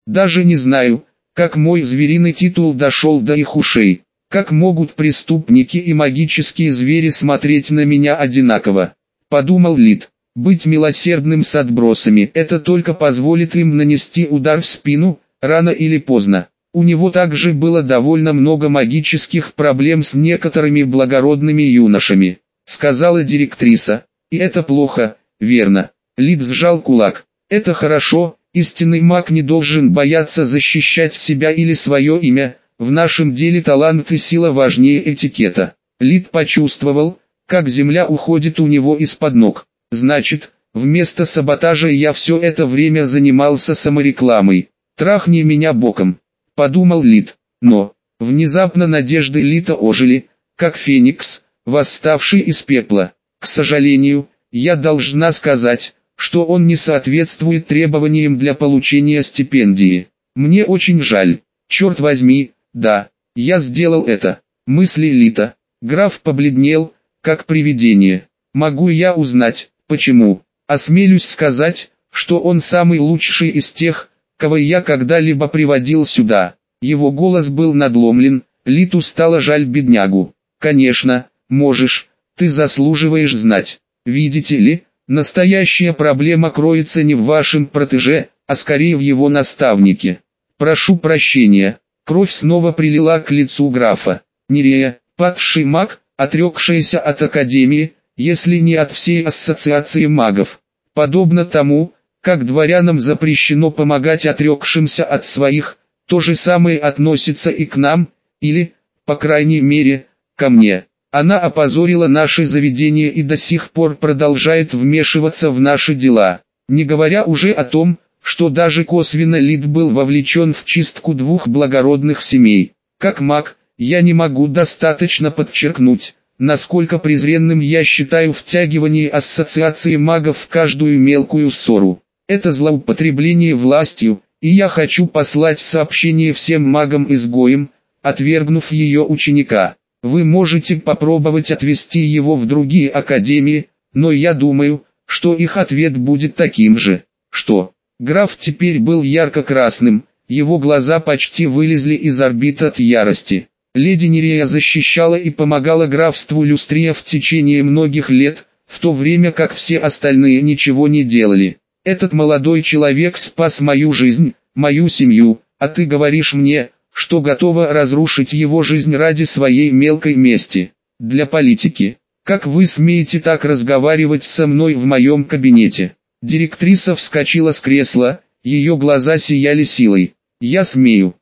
Даже не знаю, как мой звериный титул дошел до их ушей. Как могут преступники и магические звери смотреть на меня одинаково? Подумал Лид. Быть милосердным с отбросами – это только позволит им нанести удар в спину, рано или поздно. У него также было довольно много магических проблем с некоторыми благородными юношами, сказала директриса. И это плохо, верно? Лид сжал кулак. Это хорошо, истинный маг не должен бояться защищать себя или свое имя. В нашем деле талант и сила важнее этикета. Лид почувствовал, как земля уходит у него из-под ног. Значит, вместо саботажа я все это время занимался саморекламой. Трахни меня боком, подумал Лид. Но, внезапно надежды Лида ожили, как феникс, восставший из пепла. К сожалению, я должна сказать, что он не соответствует требованиям для получения стипендии. Мне очень жаль. Черт возьми, да, я сделал это. Мысли Лида. Граф побледнел, как привидение. Могу я узнать, почему? Осмелюсь сказать, что он самый лучший из тех, кого я когда-либо приводил сюда. Его голос был надломлен, Литу стало жаль беднягу. Конечно, можешь, ты заслуживаешь знать. Видите ли, настоящая проблема кроется не в вашем протеже, а скорее в его наставнике. Прошу прощения. Кровь снова прилила к лицу графа. Нерея, падший маг, отрекшийся от Академии, если не от всей ассоциации магов. Подобно тому, как дворянам запрещено помогать отрекшимся от своих, то же самое относится и к нам, или, по крайней мере, ко мне. Она опозорила наше заведение и до сих пор продолжает вмешиваться в наши дела, не говоря уже о том, что даже косвенно Лид был вовлечен в чистку двух благородных семей. Как маг, я не могу достаточно подчеркнуть, насколько презренным я считаю втягивание ассоциации магов в каждую мелкую ссору. Это злоупотребление властью, и я хочу послать сообщение всем магам-изгоям, отвергнув ее ученика. Вы можете попробовать отвести его в другие академии, но я думаю, что их ответ будет таким же. Что? Граф теперь был ярко-красным, его глаза почти вылезли из орбит от ярости. Леди Нерея защищала и помогала графству Люстрия в течение многих лет, в то время как все остальные ничего не делали. Этот молодой человек спас мою жизнь, мою семью, а ты говоришь мне, что готова разрушить его жизнь ради своей мелкой мести. Для политики, как вы смеете так разговаривать со мной в моем кабинете? Директриса вскочила с кресла, ее глаза сияли силой. Я смею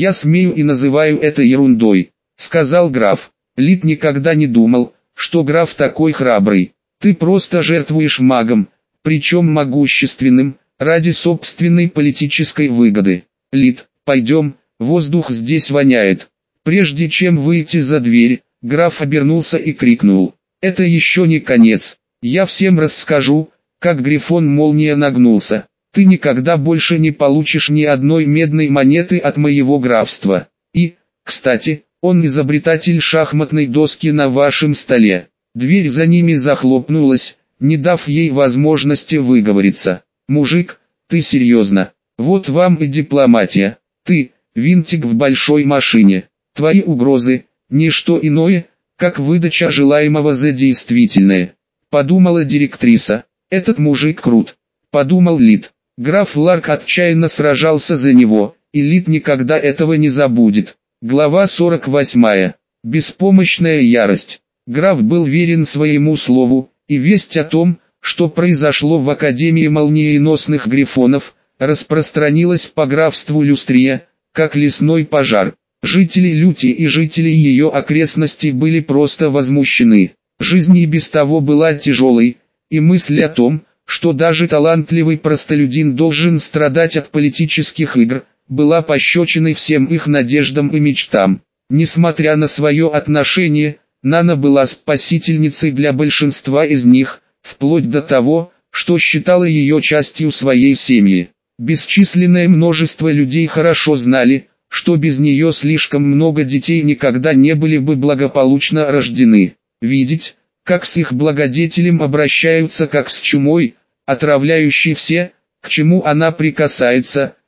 и называю это ерундой, сказал граф. Лид никогда не думал, что граф такой храбрый. Ты просто жертвуешь магом, причем могущественным, ради собственной политической выгоды. Лид, пойдем, воздух здесь воняет. Прежде чем выйти за дверь, граф обернулся и крикнул. Это еще не конец. Я всем расскажу, как Грифон-молния нагнулся. Ты никогда больше не получишь ни одной медной монеты от моего графства. И, кстати, он изобретатель шахматной доски на вашем столе. Дверь за ними захлопнулась, не дав ей возможности выговориться. Мужик, ты серьезно? Вот вам и дипломатия. Ты, винтик в большой машине. Твои угрозы, ничто иное, как выдача желаемого за действительное. Подумала директриса. Этот мужик крут. Подумал Лид. Граф Ларк отчаянно сражался за него, и Лид никогда этого не забудет. Глава 48. Беспомощная ярость. Граф был верен своему слову, и весть о том, что произошло в Академии молниеносных грифонов, распространилась по графству Люстрия, как лесной пожар. Жители Люти и жители ее окрестностей были просто возмущены. Жизнь и без того была тяжелой, и мысль о том, что даже талантливый простолюдин должен страдать от политических игр, была пощечиной всем их надеждам и мечтам. Несмотря на свое отношение, Нана была спасительницей для большинства из них, вплоть до того, что считала ее частью своей семьи. Бесчисленное множество людей хорошо знали, что без нее слишком много детей никогда не были бы благополучно рождены. Видеть, как с их благодетелем обращаются как с чумой, отравляющей все, к чему она прикасается,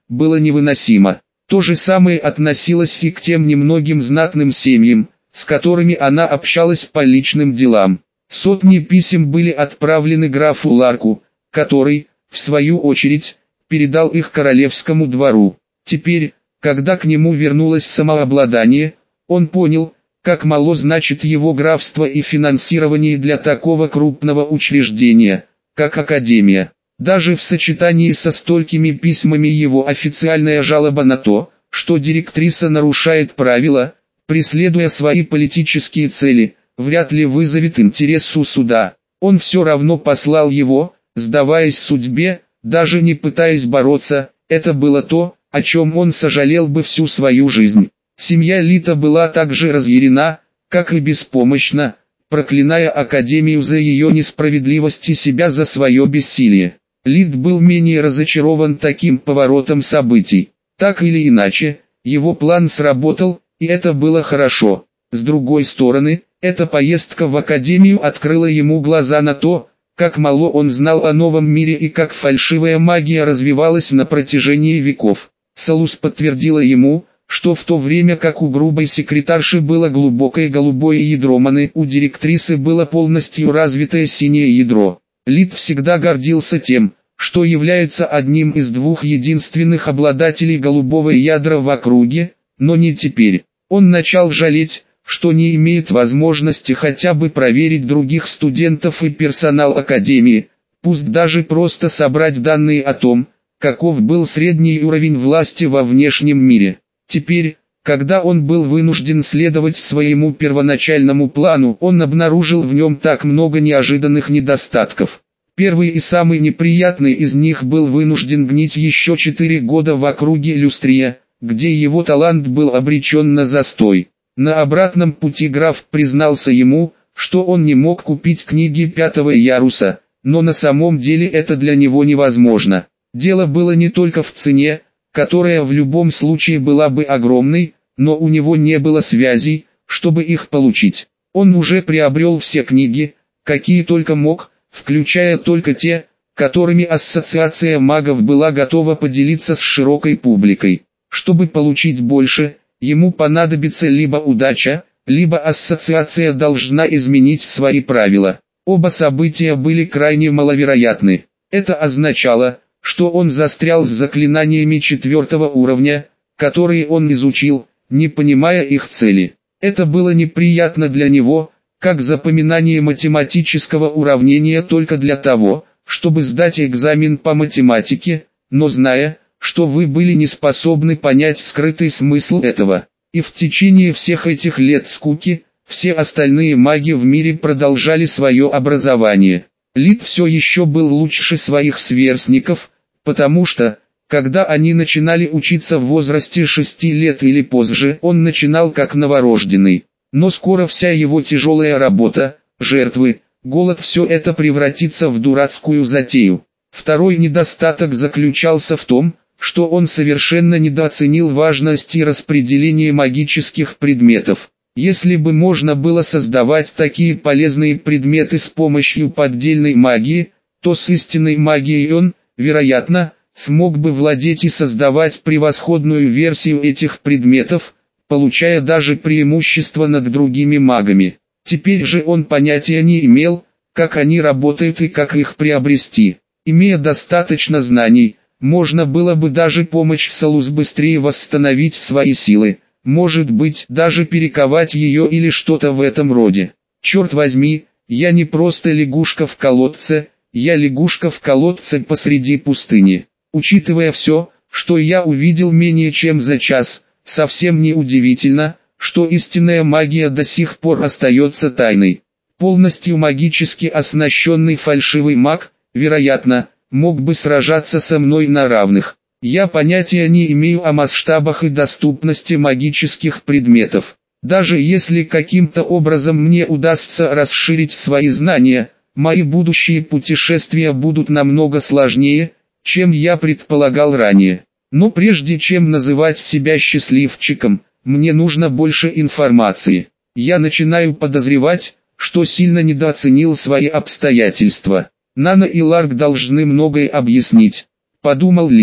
было невыносимо. То же самое относилось и к тем немногим знатным семьям, с которыми она общалась по личным делам. Сотни писем были отправлены графу Ларку, который, в свою очередь, передал их королевскому двору. Теперь, когда к нему вернулось самообладание, он понял, как мало значит его графство и финансирование для такого крупного учреждения, как Академия. Даже в сочетании со столькими письмами его официальная жалоба на то, что директриса нарушает правила, преследуя свои политические цели, вряд ли вызовет интерес у суда. Он все равно послал его, сдаваясь судьбе, даже не пытаясь бороться. Это было то, о чем он сожалел бы всю свою жизнь. Семья Лита была так же разъярена, как и беспомощна, проклиная Академию за ее несправедливость и себя за свое бессилие. Лит был менее разочарован таким поворотом событий. Так или иначе, его план сработал, и это было хорошо. С другой стороны, эта поездка в Академию открыла ему глаза на то, как мало он знал о новом мире и как фальшивая магия развивалась на протяжении веков. Салус подтвердила ему, что в то время как у грубой секретарши было глубокое голубое ядро маны, у директрисы было полностью развитое синее ядро. Лит всегда гордился тем, что является одним из двух единственных обладателей голубого ядра в округе, но не теперь. Он начал жалеть, что не имеет возможности хотя бы проверить других студентов и персонал Академии, пусть даже просто собрать данные о том, каков был средний уровень власти во внешнем мире. Теперь, когда он был вынужден следовать своему первоначальному плану, он обнаружил в нем так много неожиданных недостатков. Первый и самый неприятный из них был вынужден гнить еще 4 года в округе Люстрия, где его талант был обречен на застой. На обратном пути граф признался ему, что он не мог купить книги 5-го яруса, но на самом деле это для него невозможно. Дело было не только в цене, которая в любом случае была бы огромной, но у него не было связей, чтобы их получить. Он уже приобрел все книги, какие только мог, включая только те, которыми Ассоциация магов была готова поделиться с широкой публикой. Чтобы получить больше, ему понадобится либо удача, либо Ассоциация должна изменить свои правила. Оба события были крайне маловероятны. Это означало, что он застрял с заклинаниями 4-го уровня, которые он изучил, не понимая их цели. Это было неприятно для него, как запоминание математического уравнения только для того, чтобы сдать экзамен по математике, но зная, что вы были не способны понять скрытый смысл этого. И в течение всех этих лет скуки, все остальные маги в мире продолжали свое образование. Лит все еще был лучше своих сверстников, потому что, когда они начинали учиться в возрасте 6 лет или позже, он начинал как новорожденный. Но скоро вся его тяжелая работа, жертвы, голод, все это превратится в дурацкую затею. Второй недостаток заключался в том, что он совершенно недооценил важность и распределение магических предметов. Если бы можно было создавать такие полезные предметы с помощью поддельной магии, то с истинной магией он, вероятно, смог бы владеть и создавать превосходную версию этих предметов, получая даже преимущество над другими магами. Теперь же он понятия не имел, как они работают и как их приобрести. Имея достаточно знаний, можно было бы даже помочь Салус быстрее восстановить свои силы, может быть даже перековать ее или что-то в этом роде. Черт возьми, я не просто лягушка в колодце, я лягушка в колодце посреди пустыни. Учитывая все, что я увидел менее чем за час, совсем не удивительно, что истинная магия до сих пор остается тайной. Полностью магически оснащенный фальшивый маг, вероятно, мог бы сражаться со мной на равных. Я понятия не имею о масштабах и доступности магических предметов. Даже если каким-то образом мне удастся расширить свои знания, мои будущие путешествия будут намного сложнее, чем я предполагал ранее. Но прежде чем называть себя счастливчиком, мне нужно больше информации. Я начинаю подозревать, что сильно недооценил свои обстоятельства. Нана и Ларк должны многое объяснить, подумал Лид.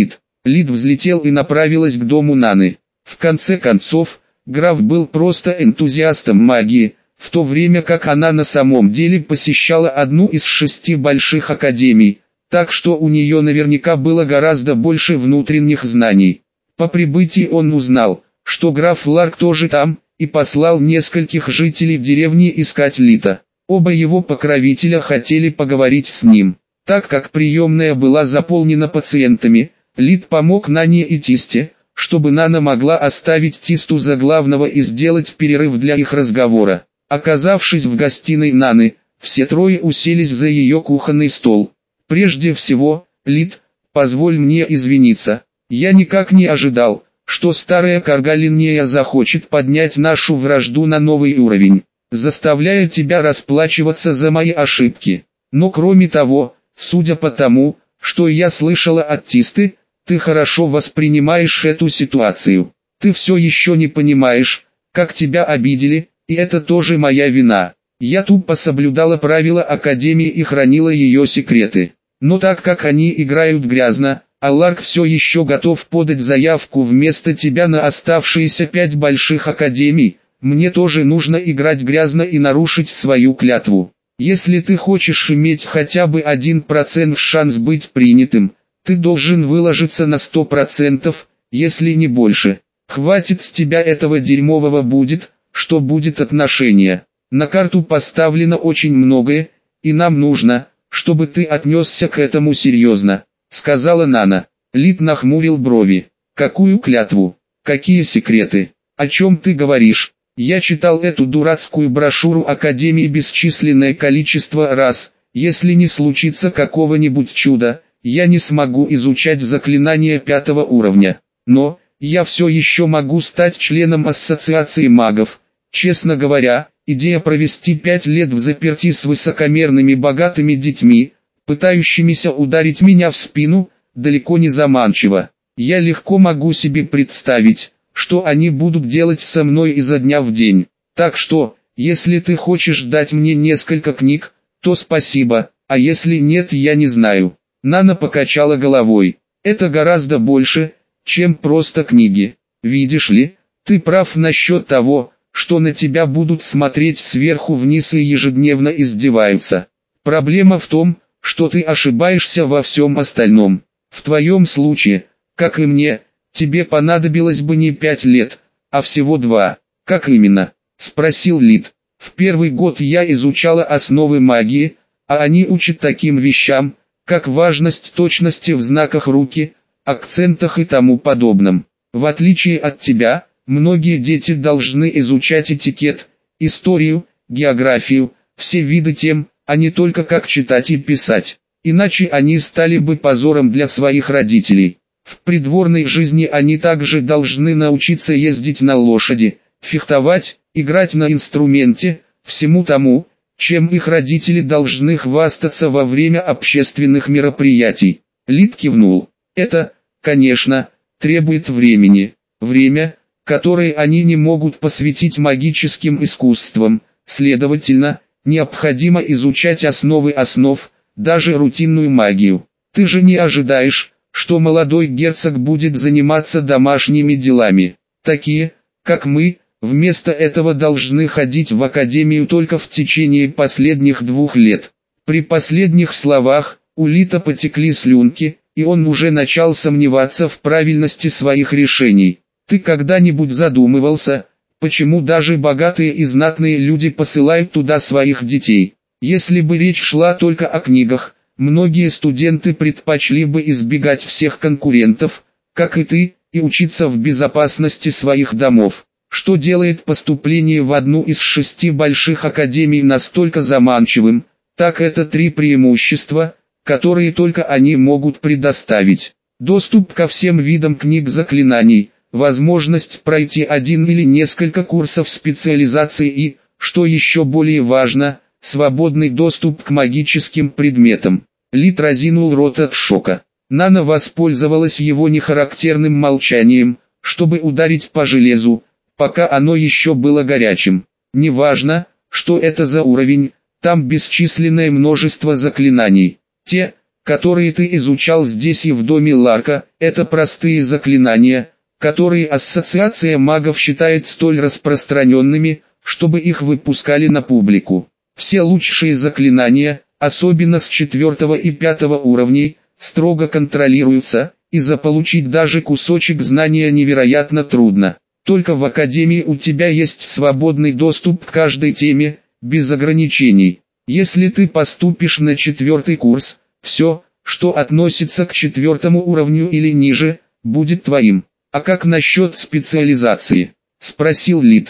Лид взлетел и направилась к дому Наны. В конце концов, граф был просто энтузиастом магии, в то время как она на самом деле посещала одну из 6 больших академий, так что у нее наверняка было гораздо больше внутренних знаний. По прибытии он узнал, что граф Ларк тоже там, и послал нескольких жителей деревни искать Лита. Оба его покровителя хотели поговорить с ним. Так как приемная была заполнена пациентами, Лит помог Нане и Тисте, чтобы Нана могла оставить Тисту за главного и сделать перерыв для их разговора. Оказавшись в гостиной Наны, все трое уселись за ее кухонный стол. «Прежде всего, Лит, позволь мне извиниться. Я никак не ожидал, что старая Каргалинния захочет поднять нашу вражду на новый уровень, заставляя тебя расплачиваться за мои ошибки. Но кроме того, судя по тому, что я слышала от Тисты, ты хорошо воспринимаешь эту ситуацию. Ты все еще не понимаешь, как тебя обидели, и это тоже моя вина. Я тупо соблюдала правила Академии и хранила ее секреты. Но так как они играют грязно, а Ларк все еще готов подать заявку вместо тебя на оставшиеся 5 больших академий, мне тоже нужно играть грязно и нарушить свою клятву. Если ты хочешь иметь хотя бы 1% шанс быть принятым, ты должен выложиться на 100%, если не больше. Хватит с тебя этого дерьмового будет, что будет отношения. На карту поставлено очень многое, и нам нужно, чтобы ты отнесся к этому серьезно», — сказала Нана. Лид нахмурил брови. «Какую клятву? Какие секреты? О чем ты говоришь? Я читал эту дурацкую брошюру Академии бесчисленное количество раз. Если не случится какого-нибудь чуда, я не смогу изучать заклинания 5-го уровня. Но, я все еще могу стать членом Ассоциации магов. Честно говоря, идея провести 5 лет в заперти с высокомерными богатыми детьми, пытающимися ударить меня в спину, далеко не заманчива. Я легко могу себе представить, что они будут делать со мной изо дня в день. Так что, если ты хочешь дать мне несколько книг, то спасибо, а если нет, я не знаю». Нана покачала головой. «Это гораздо больше, чем просто книги. Видишь ли, ты прав насчет того, что на тебя будут смотреть сверху вниз и ежедневно издеваются. Проблема в том, что ты ошибаешься во всем остальном. В твоем случае, как и мне, тебе понадобилось бы не 5 лет, а всего 2. «Как именно?» – спросил Лид. «В первый год я изучала основы магии, а они учат таким вещам, как важность точности в знаках руки, акцентах и тому подобном. В отличие от тебя, многие дети должны изучать этикет, историю, географию, все виды тем, а не только как читать и писать. Иначе они стали бы позором для своих родителей. В придворной жизни они также должны научиться ездить на лошади, фехтовать, играть на инструменте, всему тому, чем их родители должны хвастаться во время общественных мероприятий». Лид кивнул. «Это, конечно, требует времени. Время, которое они не могут посвятить магическим искусствам. Следовательно, необходимо изучать основы основ, даже рутинную магию. Ты же не ожидаешь, что молодой герцог будет заниматься домашними делами. Такие, как мы, вместо этого должны ходить в академию только в течение последних 2 лет». При последних словах, у Лита потекли слюнки, и он уже начал сомневаться в правильности своих решений. «Ты когда-нибудь задумывался, почему даже богатые и знатные люди посылают туда своих детей? Если бы речь шла только о книгах, многие студенты предпочли бы избегать всех конкурентов, как и ты, и учиться в безопасности своих домов. Что делает поступление в одну из 6 больших академий настолько заманчивым, так это 3 преимущества, которые только они могут предоставить. Доступ ко всем видам книг заклинаний, возможность пройти 1 или несколько курсов специализации и, что еще более важно, свободный доступ к магическим предметам». Лид разинул рот от шока. Нана воспользовалась его нехарактерным молчанием, чтобы ударить по железу, пока оно еще было горячим. «Неважно, что это за уровень, там бесчисленное множество заклинаний. Те, которые ты изучал здесь и в доме Ларка, это простые заклинания, которые ассоциация магов считает столь распространенными, чтобы их выпускали на публику. Все лучшие заклинания, особенно с 4 и 5 уровней, строго контролируются, и заполучить даже кусочек знания невероятно трудно. Только в Академии у тебя есть свободный доступ к каждой теме, без ограничений. Если ты поступишь на 4 курс, все, что относится к 4 уровню или ниже, будет твоим. А как насчет специализации? Спросил Лид.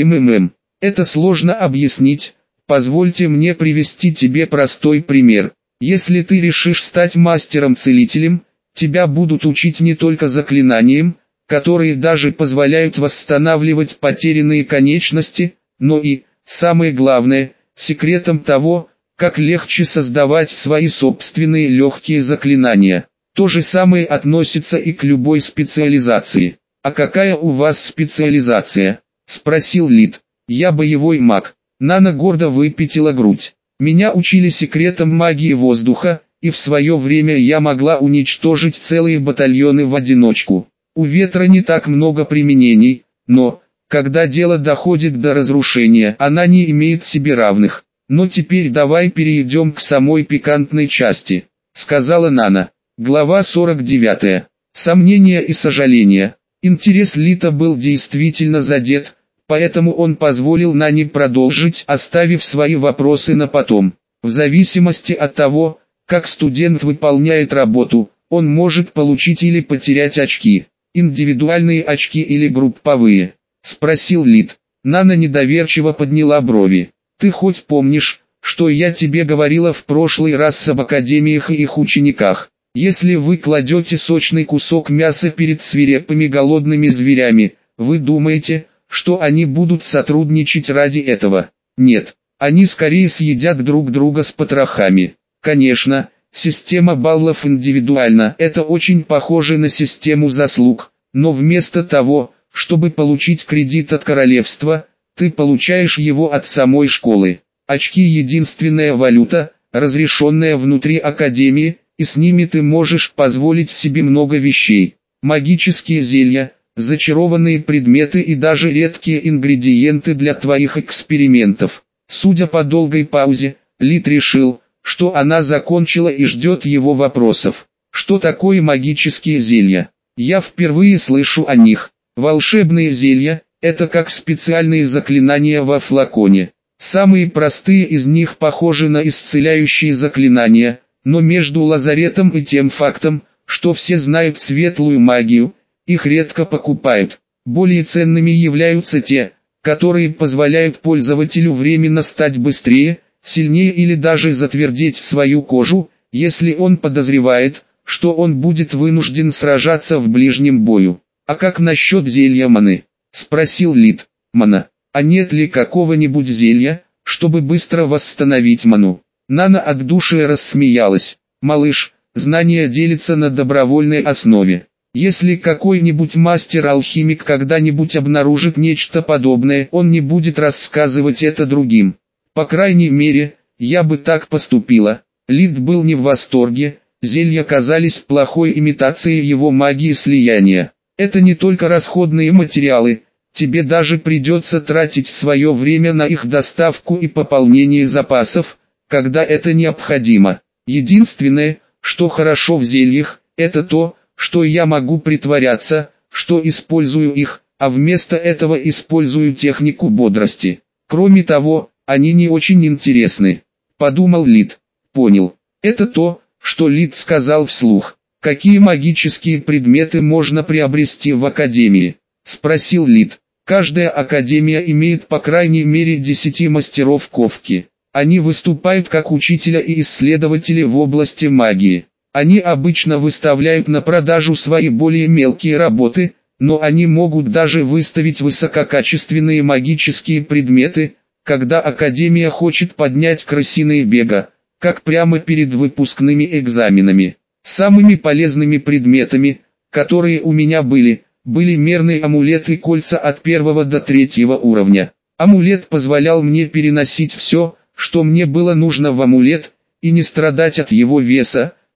Это сложно объяснить, позвольте мне привести тебе простой пример. Если ты решишь стать мастером-целителем, тебя будут учить не только заклинаниям, которые даже позволяют восстанавливать потерянные конечности, но и, самое главное, секретом того, как легче создавать свои собственные легкие заклинания. То же самое относится и к любой специализации. «А какая у вас специализация?» – спросил Лид. «Я боевой маг». Нана гордо выпятила грудь. «Меня учили секретам магии воздуха, и в свое время я могла уничтожить целые батальоны в одиночку. У ветра не так много применений, но, когда дело доходит до разрушения, она не имеет себе равных. Но теперь давай перейдем к самой пикантной части», — сказала Нана. Глава 49. Сомнения и сожаления. Интерес Лита был действительно задет, поэтому он позволил Нане продолжить, оставив свои вопросы на потом. В зависимости от того, как студент выполняет работу, он может получить или потерять очки. «Индивидуальные очки или групповые?» – спросил Лид. Нана недоверчиво подняла брови. «Ты хоть помнишь, что я тебе говорила в прошлый раз об академиях и их учениках? Если вы кладете сочный кусок мяса перед свирепыми голодными зверями, вы думаете, что они будут сотрудничать ради этого? Нет, они скорее съедят друг друга с потрохами. Конечно, система баллов индивидуальна, это очень похоже на систему заслуг, но вместо того, чтобы получить кредит от королевства, ты получаешь его от самой школы. Очки – единственная валюта, разрешенная внутри академии, и с ними ты можешь позволить себе много вещей. Магические зелья, зачарованные предметы и даже редкие ингредиенты для твоих экспериментов. Судя по долгой паузе, Лид решил, что она закончила и ждет его вопросов. Что такое магические зелья? Я впервые слышу о них. Волшебные зелья – это как специальные заклинания во флаконе. Самые простые из них похожи на исцеляющие заклинания, но между лазаретом и тем фактом, что все знают светлую магию, их редко покупают. Более ценными являются те, которые позволяют пользователю временно стать быстрее, сильнее или даже затвердеть свою кожу, если он подозревает, что он будет вынужден сражаться в ближнем бою. «А как насчет зелья маны?» – спросил Лид. «Мана. А нет ли какого-нибудь зелья, чтобы быстро восстановить ману?» Нана от души рассмеялась. «Малыш, знания делятся на добровольной основе. Если какой-нибудь мастер-алхимик когда-нибудь обнаружит нечто подобное, он не будет рассказывать это другим. По крайней мере, я бы так поступила». Лид был не в восторге, зелья казались плохой имитацией его магии слияния. «Это не только расходные материалы, тебе даже придется тратить свое время на их доставку и пополнение запасов, когда это необходимо. Единственное, что хорошо в зельях, это то, что я могу притворяться, что использую их, а вместо этого использую технику бодрости. Кроме того, они не очень интересны», — подумал Лид. «Понял. Это то, что Лид сказал вслух. Какие магические предметы можно приобрести в академии?» — спросил Лид. «Каждая академия имеет по крайней мере 10 мастеров ковки. Они выступают как учителя и исследователи в области магии. Они обычно выставляют на продажу свои более мелкие работы, но они могут даже выставить высококачественные магические предметы, когда академия хочет поднять крысиные бега, как прямо перед выпускными экзаменами. Самыми полезными предметами, которые у меня были мерные амулеты и кольца от 1 до 3 уровня. Амулет позволял мне переносить все, что мне было нужно в амулет, и не страдать от его веса,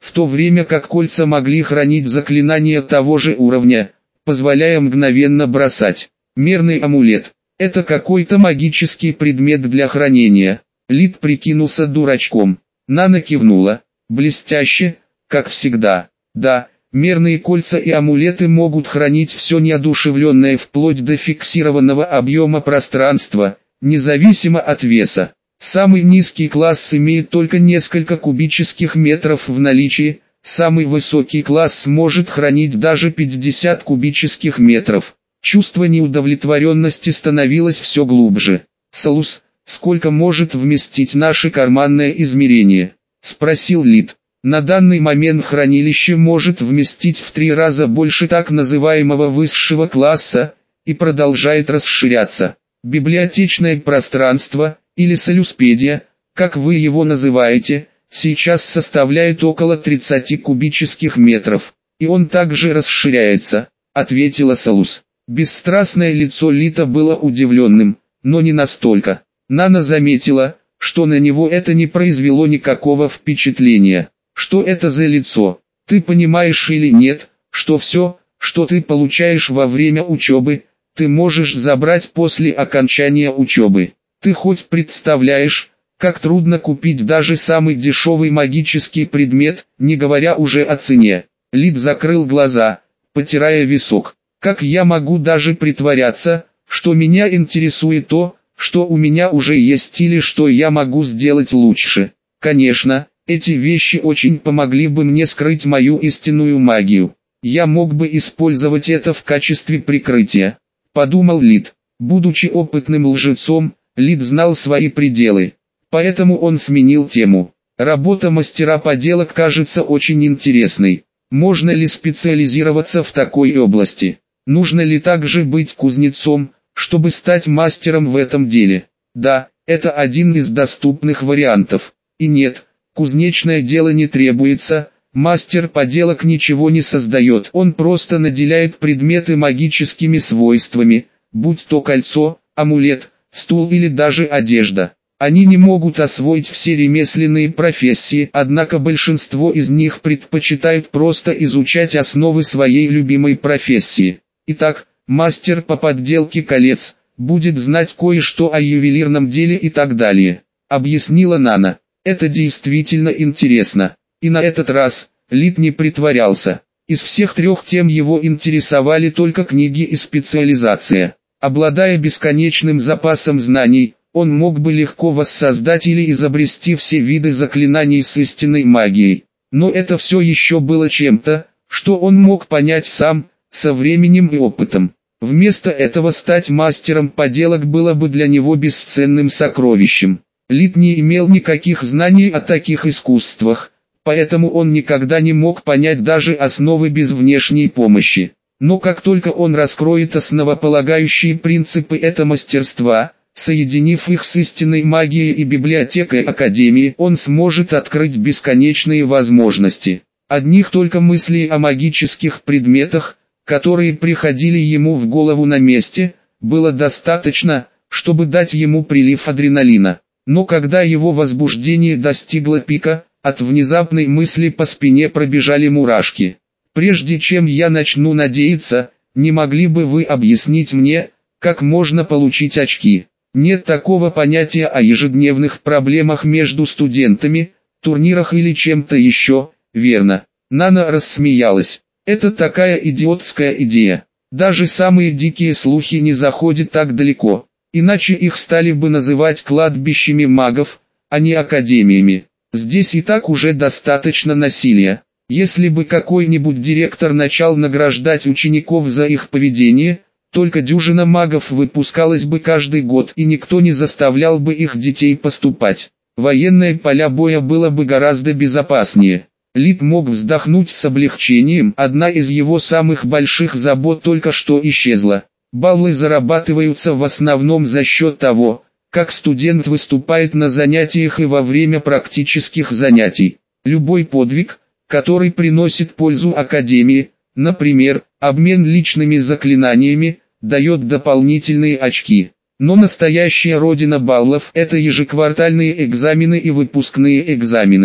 в то время как кольца могли хранить заклинания того же уровня, позволяя мгновенно бросать. Мерный амулет. Это какой-то магический предмет для хранения. Лид прикинулся дурачком. Нана кивнула. Блестяще, как всегда. Да, мерные кольца и амулеты могут хранить все неодушевленное вплоть до фиксированного объема пространства, независимо от веса. Самый низкий класс имеет только несколько кубических метров в наличии, самый высокий класс может хранить даже 50 кубических метров. Чувство неудовлетворенности становилось все глубже. «Салус, сколько может вместить наше карманное измерение?» — спросил Лид. «На данный момент хранилище может вместить в 3 раза больше так называемого высшего класса, и продолжает расширяться. Библиотечное пространство, или солюспедия, как вы его называете, сейчас составляет около 30 кубических метров, и он также расширяется», — ответила Салус. Бесстрастное лицо Лита было удивленным, но не настолько. Нана заметила, что на него это не произвело никакого впечатления. «Что это за лицо? Ты понимаешь или нет, что все, что ты получаешь во время учебы, ты можешь забрать после окончания учебы? Ты хоть представляешь, как трудно купить даже самый дешевый магический предмет, не говоря уже о цене?» Лид закрыл глаза, потирая висок. «Как я могу даже притворяться, что меня интересует то, что у меня уже есть или что я могу сделать лучше? Конечно, эти вещи очень помогли бы мне скрыть мою истинную магию. Я мог бы использовать это в качестве прикрытия», — подумал Лид. Будучи опытным лжецом, Лид знал свои пределы. Поэтому он сменил тему. «Работа мастера поделок кажется очень интересной. Можно ли специализироваться в такой области? Нужно ли также быть кузнецом, чтобы стать мастером в этом деле?» «Да, это один из доступных вариантов. И нет, кузнечное дело не требуется, мастер поделок ничего не создает. Он просто наделяет предметы магическими свойствами, будь то кольцо, амулет, стул или даже одежда. Они не могут освоить все ремесленные профессии, однако большинство из них предпочитают просто изучать основы своей любимой профессии. Итак, мастер по подделке колец будет знать кое-что о ювелирном деле и так далее», — объяснила Нана. «Это действительно интересно». И на этот раз Лид не притворялся. Из всех 3 тем его интересовали только книги и специализация. Обладая бесконечным запасом знаний, он мог бы легко воссоздать или изобрести все виды заклинаний с истинной магией. Но это все еще было чем-то, что он мог понять сам, со временем и опытом. Вместо этого стать мастером поделок было бы для него бесценным сокровищем. Лид не имел никаких знаний о таких искусствах, поэтому он никогда не мог понять даже основы без внешней помощи. Но как только он раскроет основополагающие принципы этого мастерства, соединив их с истинной магией и библиотекой Академии, он сможет открыть бесконечные возможности. Одних только мыслей о магических предметах, которые приходили ему в голову на месте, было достаточно, чтобы дать ему прилив адреналина. Но когда его возбуждение достигло пика, от внезапной мысли по спине пробежали мурашки. «Прежде чем я начну надеяться, не могли бы вы объяснить мне, как можно получить очки? Нет такого понятия о ежедневных проблемах между студентами, турнирах или чем-то еще, верно?» Нана рассмеялась. «Это такая идиотская идея. Даже самые дикие слухи не заходят так далеко. Иначе их стали бы называть кладбищами магов, а не академиями. Здесь и так уже достаточно насилия. Если бы какой-нибудь директор начал награждать учеников за их поведение, только дюжина магов выпускалась бы каждый год и никто не заставлял бы их детей поступать. Военное поля боя было бы гораздо безопаснее». Лид мог вздохнуть с облегчением, одна из его самых больших забот только что исчезла. Баллы зарабатываются в основном за счет того, как студент выступает на занятиях и во время практических занятий. Любой подвиг, который приносит пользу Академии, например, обмен личными заклинаниями, дает дополнительные очки. Но настоящая родина баллов – это ежеквартальные экзамены и выпускные экзамены.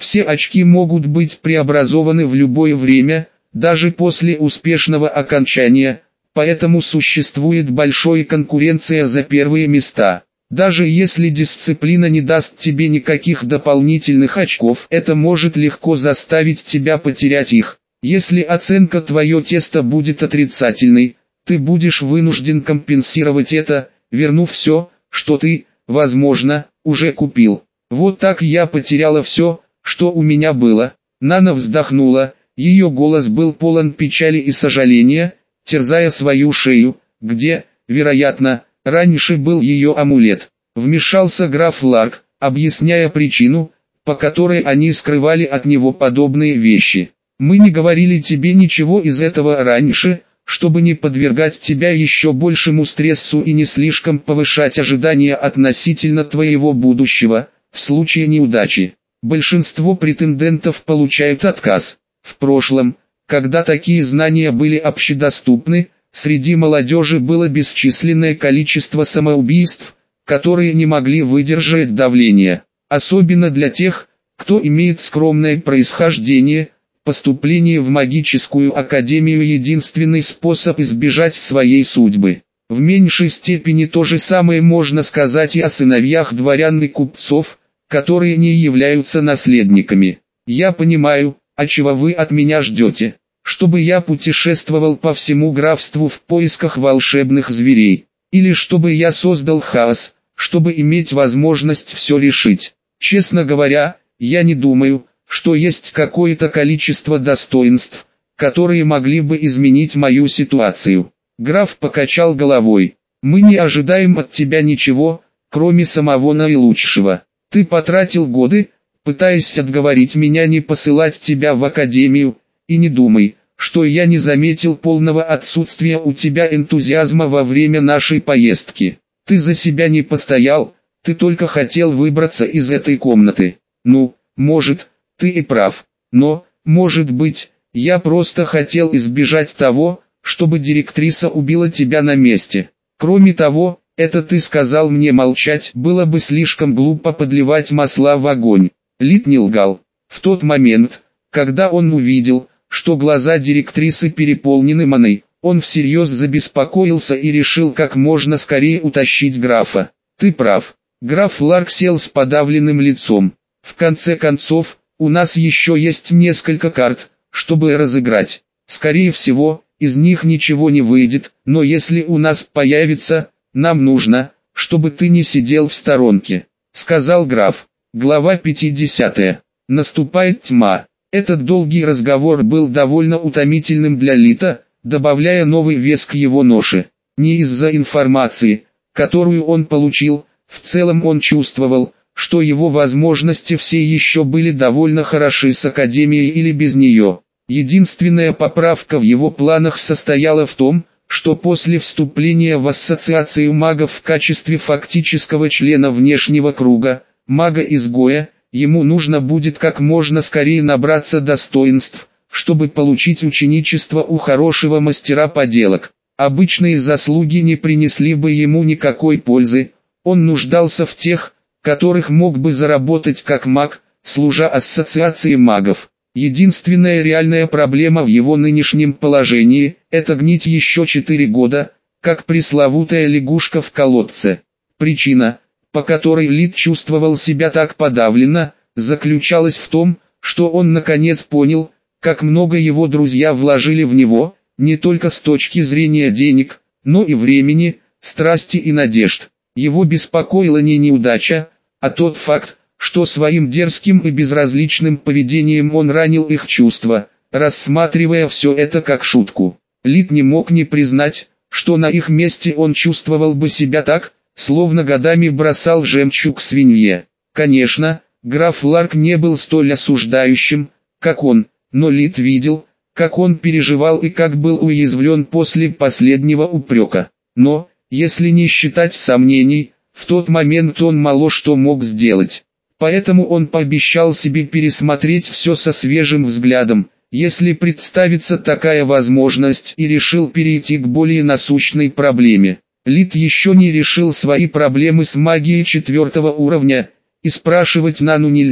Все очки могут быть преобразованы в любое время, даже после успешного окончания, поэтому существует большая конкуренция за первые места. Даже если дисциплина не даст тебе никаких дополнительных очков, это может легко заставить тебя потерять их. Если оценка твое тесто будет отрицательной, ты будешь вынужден компенсировать это, вернув все, что ты, возможно, уже купил. Вот так я потеряла все, что у меня было. Нана вздохнула, ее голос был полон печали и сожаления, терзая свою шею, где, вероятно, раньше был ее амулет. Вмешался граф Ларк, объясняя причину, по которой они скрывали от него подобные вещи. «Мы не говорили тебе ничего из этого раньше, чтобы не подвергать тебя еще большему стрессу и не слишком повышать ожидания относительно твоего будущего, в случае неудачи. Большинство претендентов получают отказ. В прошлом, когда такие знания были общедоступны, среди молодежи было бесчисленное количество самоубийств, которые не могли выдержать давление. Особенно для тех, кто имеет скромное происхождение. Поступление в магическую академию – единственный способ избежать своей судьбы. В меньшей степени то же самое можно сказать и о сыновьях дворян и купцов, которые не являются наследниками. Я понимаю, а чего вы от меня ждете? Чтобы я путешествовал по всему графству в поисках волшебных зверей? Или чтобы я создал хаос, чтобы иметь возможность все решить? Честно говоря, я не думаю, что есть какое-то количество достоинств, которые могли бы изменить мою ситуацию. Граф покачал головой. Мы не ожидаем от тебя ничего, кроме самого наилучшего. Ты потратил годы, пытаясь отговорить меня не посылать тебя в академию, и не думай, что я не заметил полного отсутствия у тебя энтузиазма во время нашей поездки. Ты за себя не постоял, ты только хотел выбраться из этой комнаты. Ну, может, ты и прав, но, может быть, я просто хотел избежать того, чтобы директриса убила тебя на месте. Кроме того, это ты сказал мне молчать, было бы слишком глупо подливать масла в огонь. Лид не лгал. В тот момент, когда он увидел, что глаза директрисы переполнены маной, он всерьез забеспокоился и решил как можно скорее утащить графа. Ты прав. Граф Ларк сел с подавленным лицом. В конце концов, у нас еще есть несколько карт, чтобы разыграть. Скорее всего, из них ничего не выйдет, но если у нас появится, нам нужно, чтобы ты не сидел в сторонке, сказал граф. Глава 50. Наступает тьма. Этот долгий разговор был довольно утомительным для Лита, добавляя новый вес к его ноше. Не из-за информации, которую он получил, в целом он чувствовал, что его возможности все еще были довольно хороши с Академией или без нее. Единственная поправка в его планах состояла в том, что после вступления в ассоциацию магов в качестве фактического члена внешнего круга, мага-изгоя, ему нужно будет как можно скорее набраться достоинств, чтобы получить ученичество у хорошего мастера поделок. Обычные заслуги не принесли бы ему никакой пользы, он нуждался в тех, которых мог бы заработать как маг, служа ассоциации магов. Единственная реальная проблема в его нынешнем положении – это гнить еще 4 года, как пресловутая лягушка в колодце. Причина, по которой Лид чувствовал себя так подавленно, заключалась в том, что он наконец понял, как много его друзья вложили в него, не только с точки зрения денег, но и времени, страсти и надежд. Его беспокоила не неудача, а тот факт, что своим дерзким и безразличным поведением он ранил их чувства, рассматривая все это как шутку. Лид не мог не признать, что на их месте он чувствовал бы себя так, словно годами бросал жемчуг свинье. Конечно, граф Ларк не был столь осуждающим, как он, но Лид видел, как он переживал и как был уязвлен после последнего упрека. Но, если не считать сомнений, в тот момент он мало что мог сделать. Поэтому он пообещал себе пересмотреть все со свежим взглядом, если представится такая возможность, и решил перейти к более насущной проблеме. Лид еще не решил свои проблемы с магией 4-го уровня, и спрашивать Нану нельзя,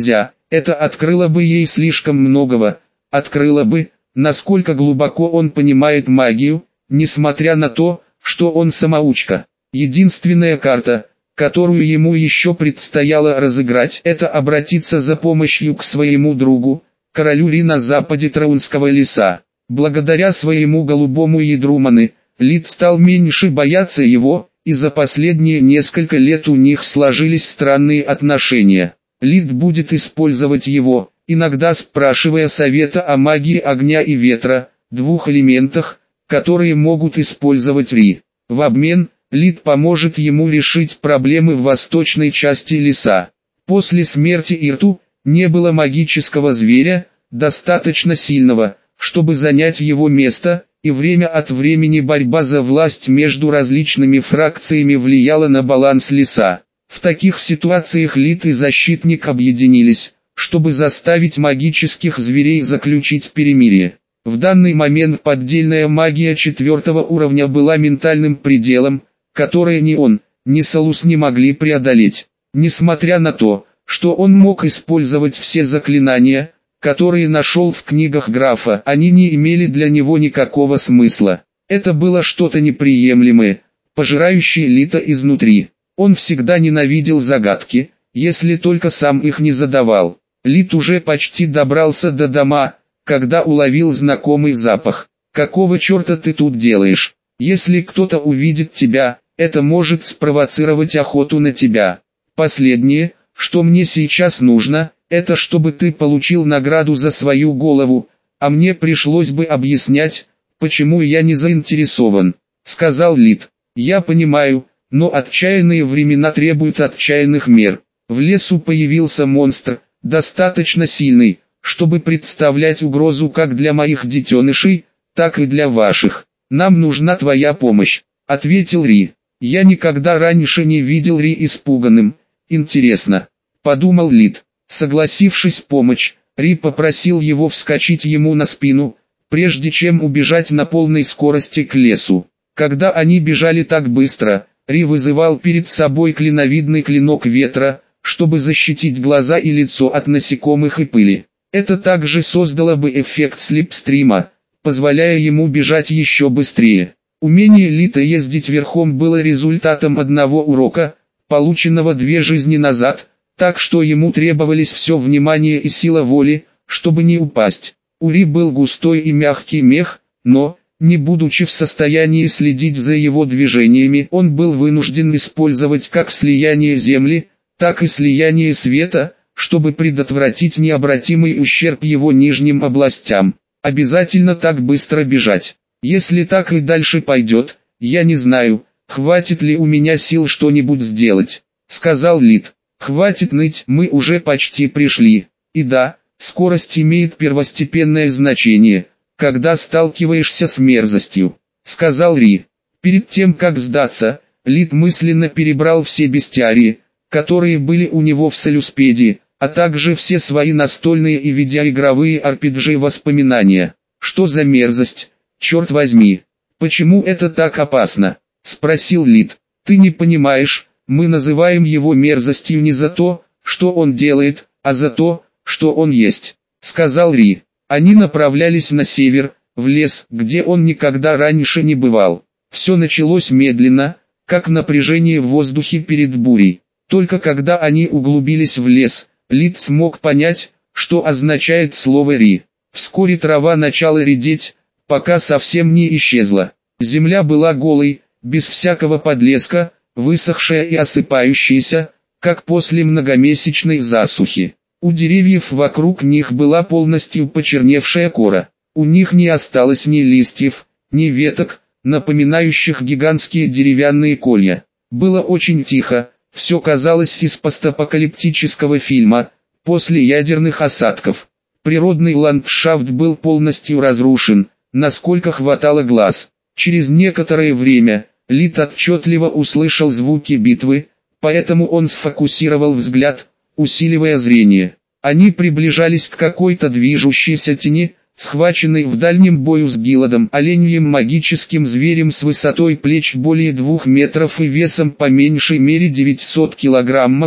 Это открыло бы ей слишком многого, открыло бы, насколько глубоко он понимает магию, несмотря на то, что он самоучка. Единственная карта, которую ему еще предстояло разыграть, это обратиться за помощью к своему другу, королю Ри на западе Траунского леса. Благодаря своему голубому ядру маны, Лид стал меньше бояться его, и за последние несколько лет у них сложились странные отношения. Лид будет использовать его, иногда спрашивая совета о магии огня и ветра, двух элементах, которые могут использовать Ри. В обмен, Лид поможет ему решить проблемы в восточной части леса. После смерти Ирту, не было магического зверя, достаточно сильного, чтобы занять его место, и время от времени борьба за власть между различными фракциями влияла на баланс леса. В таких ситуациях Лид и Защитник объединились, чтобы заставить магических зверей заключить перемирие. В данный момент поддельная магия 4-го уровня была ментальным пределом, который ни он, ни Салус не могли преодолеть. Несмотря на то, что он мог использовать все заклинания, которые нашел в книгах графа, они не имели для него никакого смысла. Это было что-то неприемлемое, пожирающее Лита изнутри. Он всегда ненавидел загадки, если только сам их не задавал. Лит уже почти добрался до дома, когда уловил знакомый запах. «Какого черта ты тут делаешь? Если кто-то увидит тебя, это может спровоцировать охоту на тебя. Последнее, что мне сейчас нужно, это чтобы ты получил награду за свою голову, а мне пришлось бы объяснять, почему я не заинтересован», — сказал Лид. «Я понимаю, но отчаянные времена требуют отчаянных мер». В лесу появился монстр, достаточно сильный, чтобы представлять угрозу как для моих детенышей, так и для ваших. «Нам нужна твоя помощь», — ответил Ри. «Я никогда раньше не видел Ри испуганным. Интересно», — подумал Лид. Согласившись помочь, Ри попросил его вскочить ему на спину, прежде чем убежать на полной скорости к лесу. Когда они бежали так быстро, Ри вызывал перед собой клиновидный клинок ветра, чтобы защитить глаза и лицо от насекомых и пыли. Это также создало бы эффект слипстрима, позволяя ему бежать еще быстрее. Умение Лита ездить верхом было результатом одного урока, полученного 2 жизни назад, так что ему требовались все внимание и сила воли, чтобы не упасть. У Ри был густой и мягкий мех, но, не будучи в состоянии следить за его движениями, он был вынужден использовать как слияние земли, так и слияние света, чтобы предотвратить необратимый ущерб его нижним областям. Обязательно так быстро бежать. Если так и дальше пойдет, я не знаю, хватит ли у меня сил что-нибудь сделать, сказал Лид. Хватит ныть, мы уже почти пришли. И да, скорость имеет первостепенное значение, когда сталкиваешься с мерзостью, сказал Ри. Перед тем как сдаться, Лид мысленно перебрал все бестиарии, которые были у него в Солюспеде, а также все свои настольные и видеоигровые RPG воспоминания. Что за мерзость, черт возьми? Почему это так опасно? Спросил Лид. Ты не понимаешь, мы называем его мерзостью не за то, что он делает, а за то, что он есть, сказал Ри. Они направлялись на север, в лес, где он никогда раньше не бывал. Все началось медленно, как напряжение в воздухе перед бурей. Только когда они углубились в лес, Лид смог понять, что означает слово «Ри». Вскоре трава начала редеть, пока совсем не исчезла. Земля была голой, без всякого подлеска, высохшая и осыпающаяся, как после многомесячной засухи. У деревьев вокруг них была полностью почерневшая кора. У них не осталось ни листьев, ни веток, напоминающих гигантские деревянные колья. Было очень тихо, все казалось из постапокалиптического фильма, после ядерных осадков. Природный ландшафт был полностью разрушен, насколько хватало глаз. Через некоторое время, Лид отчетливо услышал звуки битвы, поэтому он сфокусировал взгляд, усиливая зрение. Они приближались к какой-то движущейся тени, схваченной в дальнем бою с Гиладом, оленьим магическим зверем с высотой плеч более 2 метров и весом по меньшей мере 900 килограммов.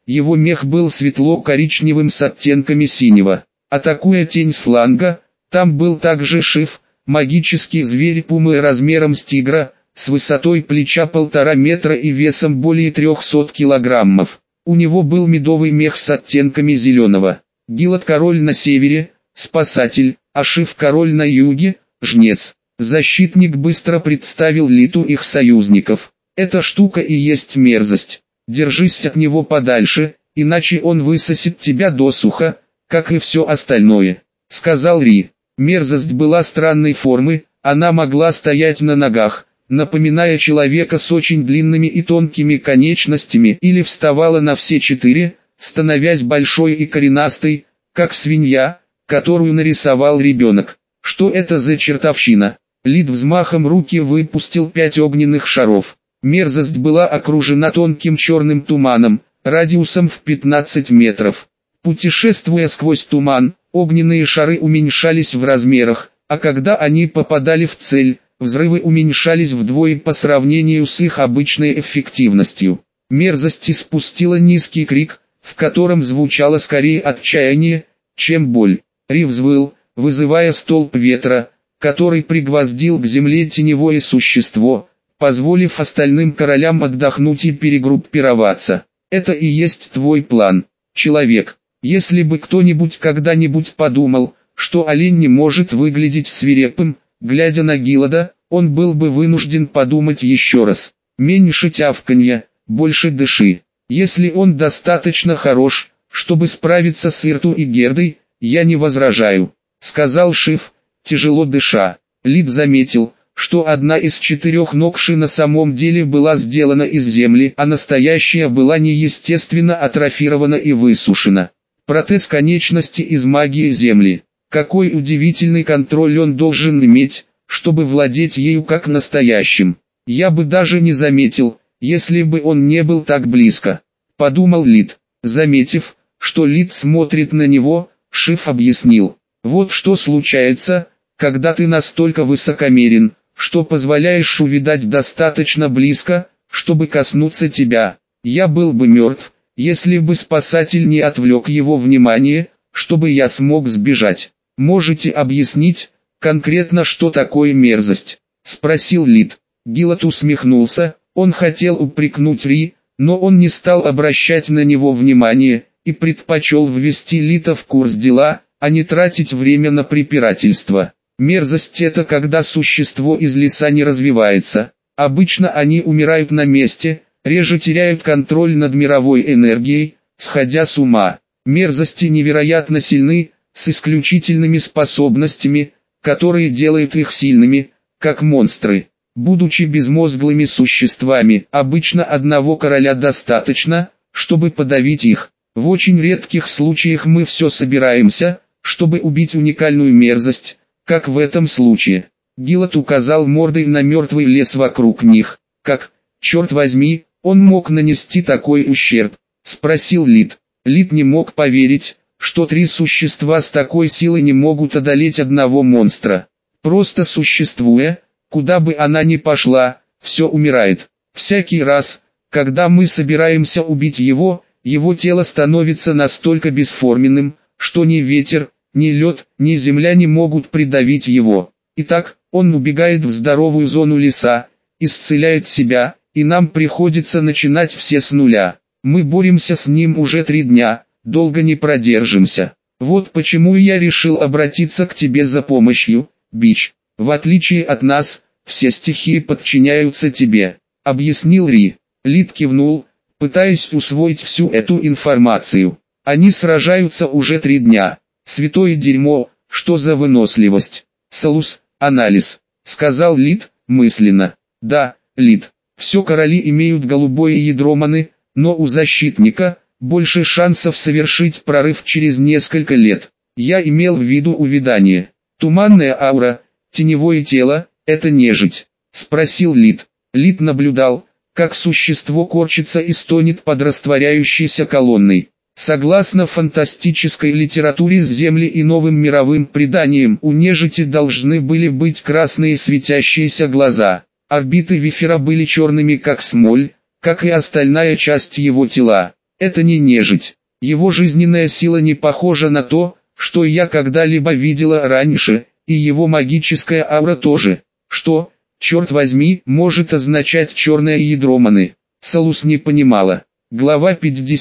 Его мех был светло-коричневым с оттенками синего. Атакуя тень с фланга, там был также Шиф, магический зверь пумы размером с тигра, с высотой плеча 1,5 метра и весом более 300 килограммов. У него был медовый мех с оттенками зеленого. Гилад король на севере, спасатель, а Шиф король на юге, жнец. Защитник быстро представил Литу их союзников. Эта штука и есть мерзость. Держись от него подальше, иначе он высосет тебя досуха, как и все остальное, сказал Ри. Мерзость была странной формы, она могла стоять на ногах, напоминая человека с очень длинными и тонкими конечностями, или вставала на все четыре, становясь большой и коренастой, как свинья, которую нарисовал ребенок. Что это за чертовщина? Лид взмахом руки выпустил 5 огненных шаров. Мерзость была окружена тонким черным туманом, радиусом в 15 метров. Путешествуя сквозь туман, огненные шары уменьшались в размерах, а когда они попадали в цель, взрывы уменьшались вдвое по сравнению с их обычной эффективностью. Мерзость испустила низкий крик, в котором звучало скорее отчаяние, чем боль. Ри взвыл, вызывая столб ветра, который пригвоздил к земле теневое существо, позволив остальным королям отдохнуть и перегруппироваться. Это и есть твой план, человек. Если бы кто-нибудь когда-нибудь подумал, что олень не может выглядеть свирепым, глядя на Гилада, он был бы вынужден подумать еще раз. Меньше тявканья, больше дыши. Если он достаточно хорош, чтобы справиться с Ирту и Гердой, я не возражаю, сказал Шиф, тяжело дыша. Лид заметил, что одна из 4 ног Ши на самом деле была сделана из земли, а настоящая была неестественно атрофирована и высушена. Протез конечности из магии земли. Какой удивительный контроль он должен иметь, чтобы владеть ею как настоящим. Я бы даже не заметил, если бы он не был так близко, подумал Лид. Заметив, что Лид смотрит на него, Шиф объяснил. Вот что случается, когда ты настолько высокомерен, что позволяешь увидать достаточно близко, чтобы коснуться тебя. Я был бы мертв, если бы спасатель не отвлек его внимание, чтобы я смог сбежать. Можете объяснить, конкретно что такое мерзость? Спросил Лид. Гилад усмехнулся, он хотел упрекнуть Ри, но он не стал обращать на него внимание, и предпочел ввести Лита в курс дела, а не тратить время на препирательство. Мерзость — это когда существо из леса не развивается. Обычно они умирают на месте, реже теряют контроль над мировой энергией, сходя с ума. Мерзости невероятно сильны, с исключительными способностями, которые делают их сильными, как монстры. Будучи безмозглыми существами, обычно одного короля достаточно, чтобы подавить их. В очень редких случаях мы все собираемся, чтобы убить уникальную мерзость, как в этом случае. Гилад указал мордой на мертвый лес вокруг них. Как, черт возьми, он мог нанести такой ущерб? Спросил Лид. Лид не мог поверить, что 3 существа с такой силой не могут одолеть одного монстра. Просто существуя, куда бы она ни пошла, все умирает. Всякий раз, когда мы собираемся убить его, его тело становится настолько бесформенным, что ни ветер, ни лед, ни земля не могут придавить его. Итак, он убегает в здоровую зону леса, исцеляет себя, и нам приходится начинать все с нуля. Мы боремся с ним уже 3 дня, долго не продержимся. Вот почему я решил обратиться к тебе за помощью, Бич. В отличие от нас, все стихии подчиняются тебе, объяснил Ри. Лид кивнул, пытаясь усвоить всю эту информацию. Они сражаются уже 3 дня. Святое дерьмо, что за выносливость. Салус, анализ, сказал Лид, мысленно. Да, Лид, все короли имеют голубое ядро маны, но у защитника больше шансов совершить прорыв через несколько лет. Я имел в виду увядание. Туманная аура, теневое тело, это нежить? Спросил Лид. Лид наблюдал, как существо корчится и стонет под растворяющейся колонной. Согласно фантастической литературе с Земли и новым мировым преданиям, у нежити должны были быть красные светящиеся глаза. Орбиты Вифера были черными как смоль, как и остальная часть его тела. Это не нежить. Его жизненная сила не похожа на то, что я когда-либо видела раньше, и его магическая аура тоже. Что, черт возьми, может означать черное ядро маны? Салус не понимала. Глава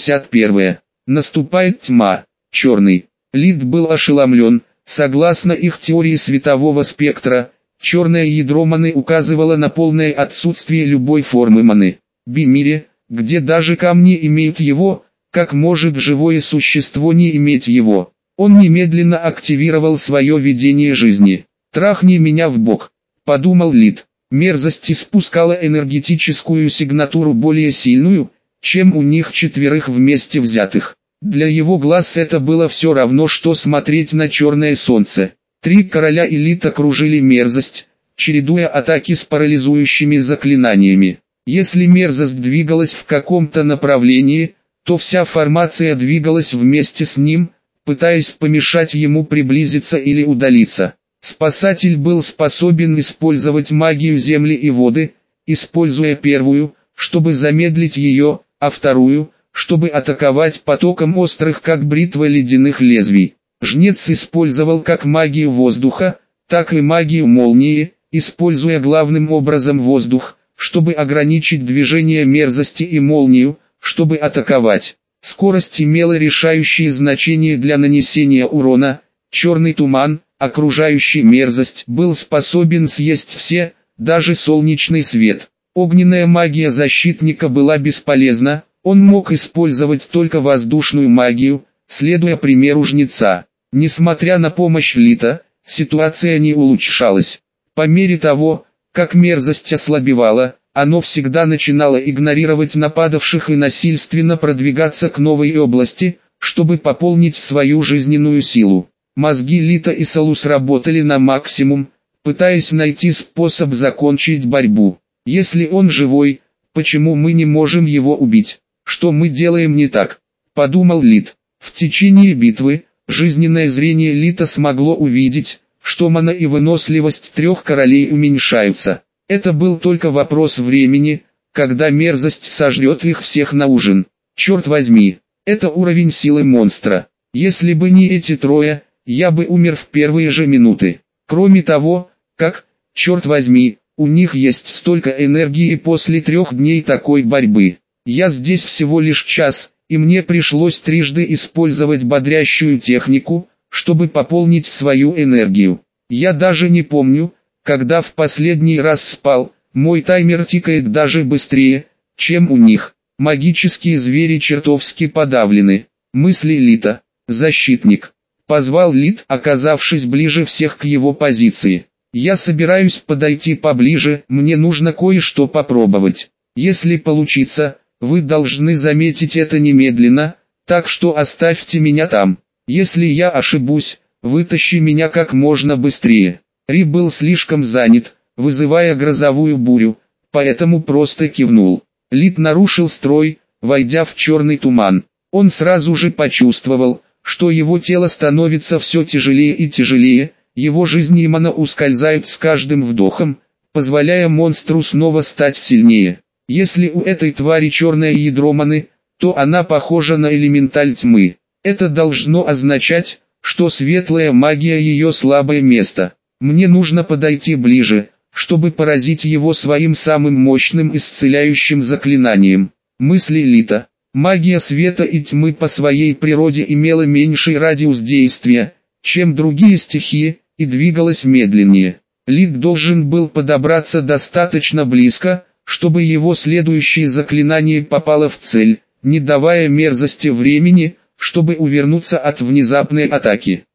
51. Наступает тьма. Черный. Лид был ошеломлен. Согласно их теории светового спектра, черное ядро маны указывало на полное отсутствие любой формы маны. В мире, где даже камни имеют его, как может живое существо не иметь его? Он немедленно активировал свое видение жизни. «Трахни меня в бок», — подумал Лид. Мерзость испускала энергетическую сигнатуру более сильную, чем у них четверых вместе взятых. Для его глаз это было все равно, что смотреть на черное солнце. Три короля и Лид окружили мерзость, чередуя атаки с парализующими заклинаниями. Если мерзость двигалась в каком-то направлении, то вся формация двигалась вместе с ним, пытаясь помешать ему приблизиться или удалиться. Спасатель был способен использовать магию земли и воды, используя первую, чтобы замедлить ее, а вторую, чтобы атаковать потоком острых как бритва ледяных лезвий. Жнец использовал как магию воздуха, так и магию молнии, используя главным образом воздух, чтобы ограничить движение мерзости, и молнию, чтобы атаковать. Скорость имела решающее значение для нанесения урона. Черный туман, окружающий мерзость, был способен съесть все, даже солнечный свет. Огненная магия защитника была бесполезна, он мог использовать только воздушную магию, следуя примеру жнеца. Несмотря на помощь Лита, ситуация не улучшалась. По мере того, как мерзость ослабевала, оно всегда начинало игнорировать нападавших и насильственно продвигаться к новой области, чтобы пополнить свою жизненную силу. Мозги Лита и Салус работали на максимум, пытаясь найти способ закончить борьбу. Если он живой, почему мы не можем его убить? Что мы делаем не так? Подумал Лит. В течение битвы, жизненное зрение Лита смогло увидеть, что мана и выносливость трех королей уменьшаются. Это был только вопрос времени, когда мерзость сожрет их всех на ужин. Черт возьми, это уровень силы монстра. Если бы не эти трое, я бы умер в первые же минуты. Кроме того, черт возьми, у них есть столько энергии после 3 дней такой борьбы. Я здесь всего лишь час, и мне пришлось трижды использовать бодрящую технику, чтобы пополнить свою энергию. Я даже не помню, когда в последний раз спал, мой таймер тикает даже быстрее, чем у них. Магические звери чертовски подавлены. Мысли Лита. Защитник. Позвал Лит, оказавшись ближе всех к его позиции. Я собираюсь подойти поближе, мне нужно кое-что попробовать. Если получится, вы должны заметить это немедленно, так что оставьте меня там. Если я ошибусь, вытащи меня как можно быстрее. Ри был слишком занят, вызывая грозовую бурю, поэтому просто кивнул. Лит нарушил строй, войдя в черный туман. Он сразу же почувствовал, что его тело становится все тяжелее и тяжелее, его жизнь и мана ускользают с каждым вдохом, позволяя монстру снова стать сильнее. Если у этой твари черное ядро маны, то она похожа на элементаль тьмы. Это должно означать, что светлая магия ее слабое место. Мне нужно подойти ближе, чтобы поразить его своим самым мощным исцеляющим заклинанием. Мысли Лита. Магия света и тьмы по своей природе имела меньший радиус действия, чем другие стихии, и двигалась медленнее. Лит должен был подобраться достаточно близко, чтобы его следующее заклинание попало в цель, не давая мерзости времени, чтобы увернуться от внезапной атаки.